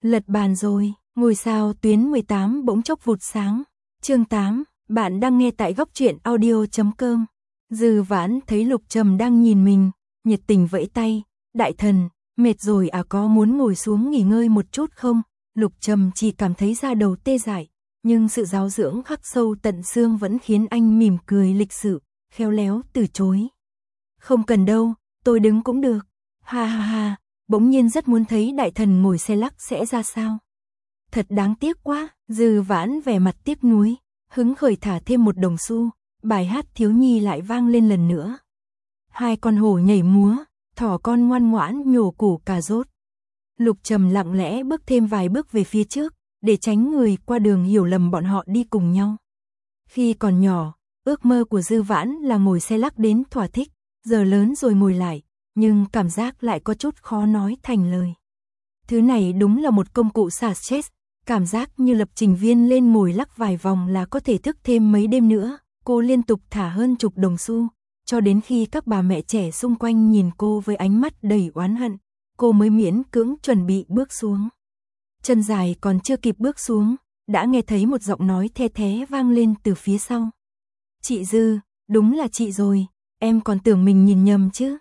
Lật bàn rồi, ngôi sao tuyến 18 bỗng chốc vụt sáng. Chương 8, bạn đang nghe tại góc truyện audio.com. Dư Vãn thấy Lục Trầm đang nhìn mình, nhiệt tình vẫy tay, đại thần, mệt rồi à, có muốn ngồi xuống nghỉ ngơi một chút không? Lục Trầm chỉ cảm thấy da đầu tê dại, nhưng sự giáo dưỡng khắc sâu tận xương vẫn khiến anh mỉm cười lịch sự, khéo léo từ chối. Không cần đâu, tôi đứng cũng được. Ha ha ha, bỗng nhiên rất muốn thấy đại thần ngồi xe lắc sẽ ra sao. Thật đáng tiếc quá, Dư Vãn vẻ mặt tiếc nuối, hứng khởi thả thêm một đồng xu, bài hát thiếu nhi lại vang lên lần nữa. Hai con hổ nhảy múa, thỏ con ngoan ngoãn nhổ củ cà rốt. Lục Trầm lặng lẽ bước thêm vài bước về phía trước, để tránh người qua đường hiểu lầm bọn họ đi cùng nhau. Khi còn nhỏ, ước mơ của Dư Vãn là ngồi xe lắc đến thỏa thích, giờ lớn rồi ngồi lại, nhưng cảm giác lại có chút khó nói thành lời. Thứ này đúng là một công cụ xả stress, cảm giác như lập trình viên lên ngồi lắc vài vòng là có thể thức thêm mấy đêm nữa. Cô liên tục thả hơn chục đồng xu, cho đến khi các bà mẹ trẻ xung quanh nhìn cô với ánh mắt đầy oán hận, cô mới miễn cưỡng chuẩn bị bước xuống. Chân dài còn chưa kịp bước xuống, đã nghe thấy một giọng nói the thé vang lên từ phía sau. Chị Dư, đúng là chị rồi, em còn tưởng mình nhìn nhầm chứ.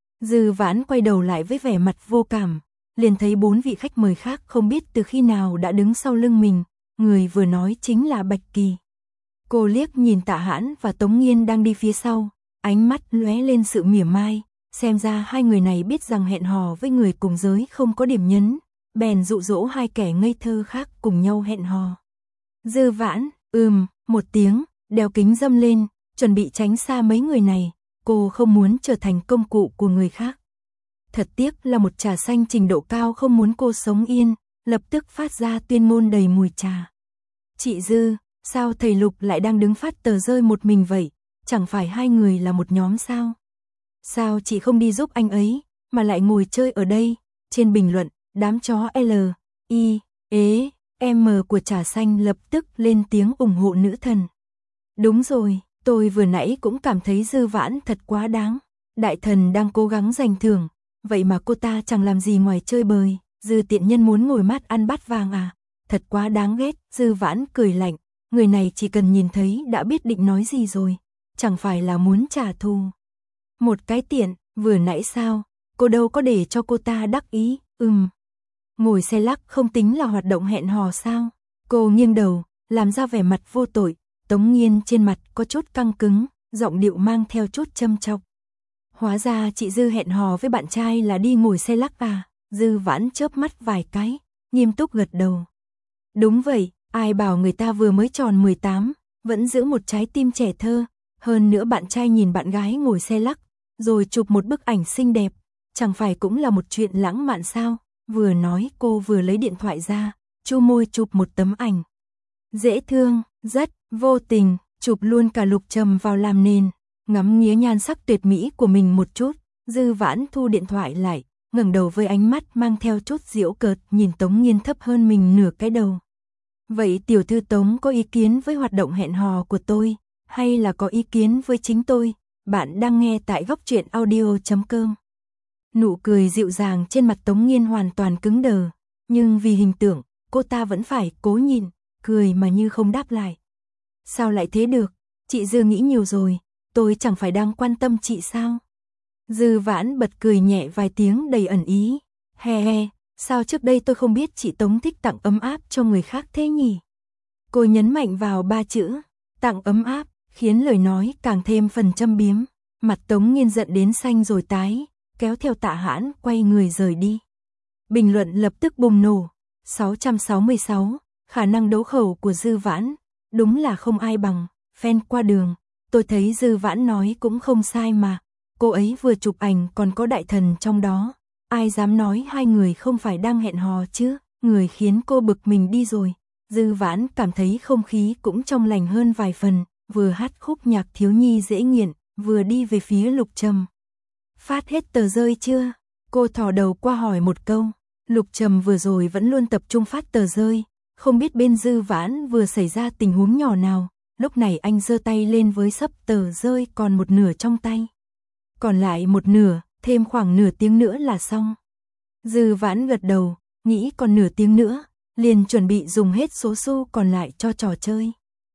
Dư Vãn quay đầu lại với vẻ mặt vô cảm, liền thấy 4 vị khách mời khác không biết từ khi nào đã đứng sau lưng mình, người vừa nói chính là Bạch Kỳ. Cô liếc nhìn Tạ Hãn và Tống Nghiên đang đi phía sau, ánh mắt lóe lên sự mỉa mai, xem ra hai người này biết rằng hẹn hò với người cùng giới không có điểm nhấn, bèn dụ dỗ hai kẻ ngây thơ khác cùng nhau hẹn hò. Dư Vãn, một tiếng, đeo kính dâm lên, chuẩn bị tránh xa mấy người này, cô không muốn trở thành công cụ của người khác. Thật tiếc là một trà xanh trình độ cao không muốn cô sống yên, lập tức phát ra tuyên ngôn đầy mùi trà. Chị Dư, sao thầy Lục lại đang đứng phát tờ rơi một mình vậy, chẳng phải hai người là một nhóm sao? Sao chị không đi giúp anh ấy, mà lại ngồi chơi ở đây? Trên bình luận, đám chó L, I, E, M của trà xanh lập tức lên tiếng ủng hộ nữ thần. Đúng rồi, tôi vừa nãy cũng cảm thấy Dư Vãn thật quá đáng. Đại thần đang cố gắng giành thưởng, vậy mà cô ta chẳng làm gì ngoài chơi bời. Dư tiện nhân muốn ngồi mát ăn bát vàng à? Thật quá đáng ghét. Dư Vãn cười lạnh, người này chỉ cần nhìn thấy đã biết định nói gì rồi, chẳng phải là muốn trả thù. Một cái tiện, vừa nãy sao, cô đâu có để cho cô ta đắc ý. Ngồi xe lắc không tính là hoạt động hẹn hò sao? Cô nghiêng đầu, làm ra vẻ mặt vô tội. Tống Nghiên trên mặt có chút căng cứng, giọng điệu mang theo chút châm chọc. Hóa ra chị Dư hẹn hò với bạn trai là đi ngồi xe lắc à? Dư Vãn chớp mắt vài cái, nghiêm túc gật đầu. Đúng vậy, ai bảo người ta vừa mới tròn 18, vẫn giữ một trái tim trẻ thơ. Hơn nữa bạn trai nhìn bạn gái ngồi xe lắc, rồi chụp một bức ảnh xinh đẹp, chẳng phải cũng là một chuyện lãng mạn sao? Vừa nói cô vừa lấy điện thoại ra, chu môi chụp một tấm ảnh. Dễ thương, rất vô tình, chụp luôn cả Lục Trầm vào làm nền, ngắm nghía nhan sắc tuyệt mỹ của mình một chút. Dư Vãn thu điện thoại lại, ngẩng đầu với ánh mắt mang theo chút giễu cợt nhìn Tống Nghiên thấp hơn mình nửa cái đầu. Vậy tiểu thư Tống có ý kiến với hoạt động hẹn hò của tôi, hay là có ý kiến với chính tôi? Bạn đang nghe tại góc truyện audio.com. Nụ cười dịu dàng trên mặt Tống Nghiên hoàn toàn cứng đờ, nhưng vì hình tượng, cô ta vẫn phải cố nhịn, cười mà như không đáp lại. Sao lại thế được? Chị Dư nghĩ nhiều rồi, tôi chẳng phải đang quan tâm chị sao? Dư Vãn bật cười nhẹ vài tiếng đầy ẩn ý. He he, sao trước đây tôi không biết chị Tống thích tặng ấm áp cho người khác thế nhỉ? Cô nhấn mạnh vào 3 chữ, tặng ấm áp, khiến lời nói càng thêm phần châm biếm. Mặt Tống Nghiên giận đến xanh rồi tái, kéo theo Tạ Hãn quay người rời đi. Bình luận lập tức bùng nổ. 666, khả năng đấu khẩu của Dư Vãn, đúng là không ai bằng. Fan qua đường, tôi thấy Dư Vãn nói cũng không sai mà. Cô ấy vừa chụp ảnh còn có đại thần trong đó. Ai dám nói hai người không phải đang hẹn hò chứ? Người khiến cô bực mình đi rồi. Dư Vãn cảm thấy không khí cũng trong lành hơn vài phần, vừa hát khúc nhạc thiếu nhi dễ nghiện, vừa đi về phía Lục Trầm. Phát hết tờ rơi chưa? Cô thò đầu qua hỏi một câu. Lục Trầm vừa rồi vẫn luôn tập trung phát tờ rơi, không biết bên Dư Vãn vừa xảy ra tình huống nhỏ nào. Lúc này anh giơ tay lên với xấp tờ rơi còn một nửa trong tay. Còn lại một nửa, thêm khoảng nửa tiếng nữa là xong. Dư Vãn gật đầu, nghĩ còn nửa tiếng nữa, liền chuẩn bị dùng hết số xu còn lại cho trò chơi.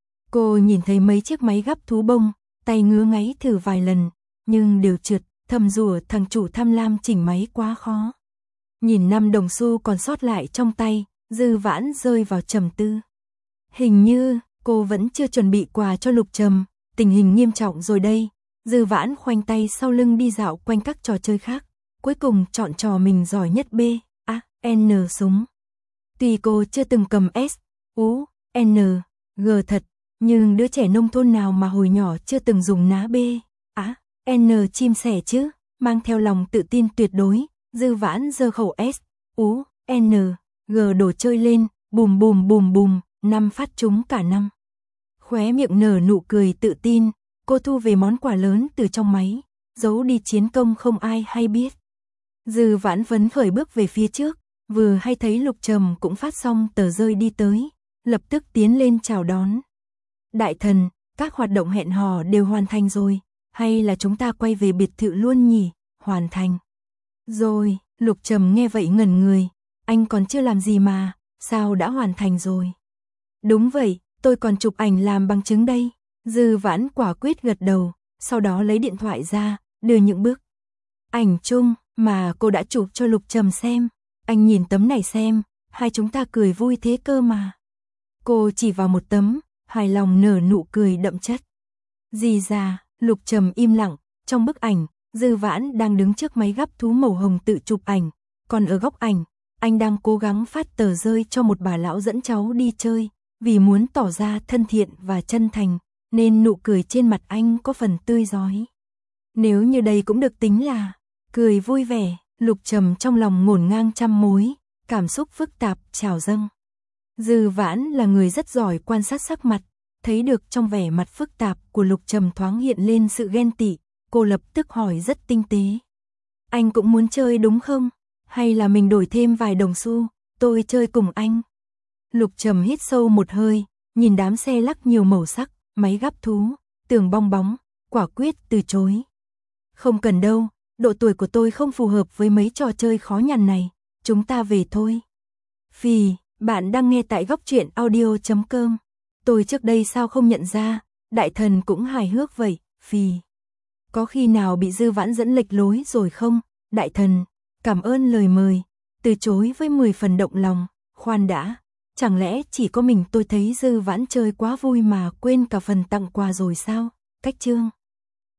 Cô nhìn thấy mấy chiếc máy gắp thú bông, tay ngứa ngáy thử vài lần, nhưng đều trượt, thầm rủa thằng chủ tham lam chỉnh máy quá khó. Nhìn 5 đồng xu còn sót lại trong tay, Dư Vãn rơi vào trầm tư. Hình như cô vẫn chưa chuẩn bị quà cho Lục Trầm, tình hình nghiêm trọng rồi đây. Dư Vãn khoanh tay sau lưng đi dạo quanh các trò chơi khác, cuối cùng chọn trò mình giỏi nhất B, A, N súng. Tuy cô chưa từng cầm S, U, N, G thật, nhưng đứa trẻ nông thôn nào mà hồi nhỏ chưa từng dùng ná B, A, N chim sẻ chứ, mang theo lòng tự tin tuyệt đối, Dư Vãn giơ khẩu S, U, N, G đồ chơi lên, bùm bùm bùm bùm, 5 phát trúng cả năm. Khóe miệng nở nụ cười tự tin, cô thu về món quà lớn từ trong máy, giấu đi chiến công không ai hay biết. Dư Vãn phấn khởi bước về phía trước, vừa hay thấy Lục Trầm cũng phát xong tờ rơi đi tới, lập tức tiến lên chào đón. Đại thần, các hoạt động hẹn hò đều hoàn thành rồi, hay là chúng ta quay về biệt thự luôn nhỉ? Hoàn thành. Rồi, Lục Trầm nghe vậy ngẩn người, anh còn chưa làm gì mà, sao đã hoàn thành rồi? Đúng vậy, tôi còn chụp ảnh làm bằng chứng đây. Dư Vãn quả quyết gật đầu, sau đó lấy điện thoại ra, đưa những bức ảnh chung mà cô đã chụp cho Lục Trầm xem. Anh nhìn tấm này xem, hai chúng ta cười vui thế cơ mà. Cô chỉ vào một tấm, hài lòng nở nụ cười đậm chất. Gì ra, Lục Trầm im lặng, trong bức ảnh, Dư Vãn đang đứng trước máy gắp thú màu hồng tự chụp ảnh, còn ở góc ảnh, anh đang cố gắng phát tờ rơi cho một bà lão dẫn cháu đi chơi, vì muốn tỏ ra thân thiện và chân thành, nên nụ cười trên mặt anh có phần tươi rói. Nếu như đây cũng được tính là cười vui vẻ, Lục Trầm trong lòng ngổn ngang trăm mối, cảm xúc phức tạp trào dâng. Dư Vãn là người rất giỏi quan sát sắc mặt, thấy được trong vẻ mặt phức tạp của Lục Trầm thoáng hiện lên sự ghen tị, cô lập tức hỏi rất tinh tế. Anh cũng muốn chơi đúng không? Hay là mình đổi thêm vài đồng xu, tôi chơi cùng anh? Lục Trầm hít sâu một hơi, nhìn đám xe lắc nhiều màu sắc, máy gắp thú, tường bong bóng, quả quyết từ chối. Không cần đâu, độ tuổi của tôi không phù hợp với mấy trò chơi khó nhằn này, chúng ta về thôi. Phì, bạn đang nghe tại góc truyện audio.com. Tôi trước đây sao không nhận ra, đại thần cũng hài hước vậy, phì. Có khi nào bị Dư Vãn dẫn lệch lối rồi không? Đại thần, cảm ơn lời mời, từ chối với 10 phần động lòng, khoan đã. Chẳng lẽ chỉ có mình tôi thấy Dư Vãn chơi quá vui mà quên cả phần tặng quà rồi sao? Cách chương.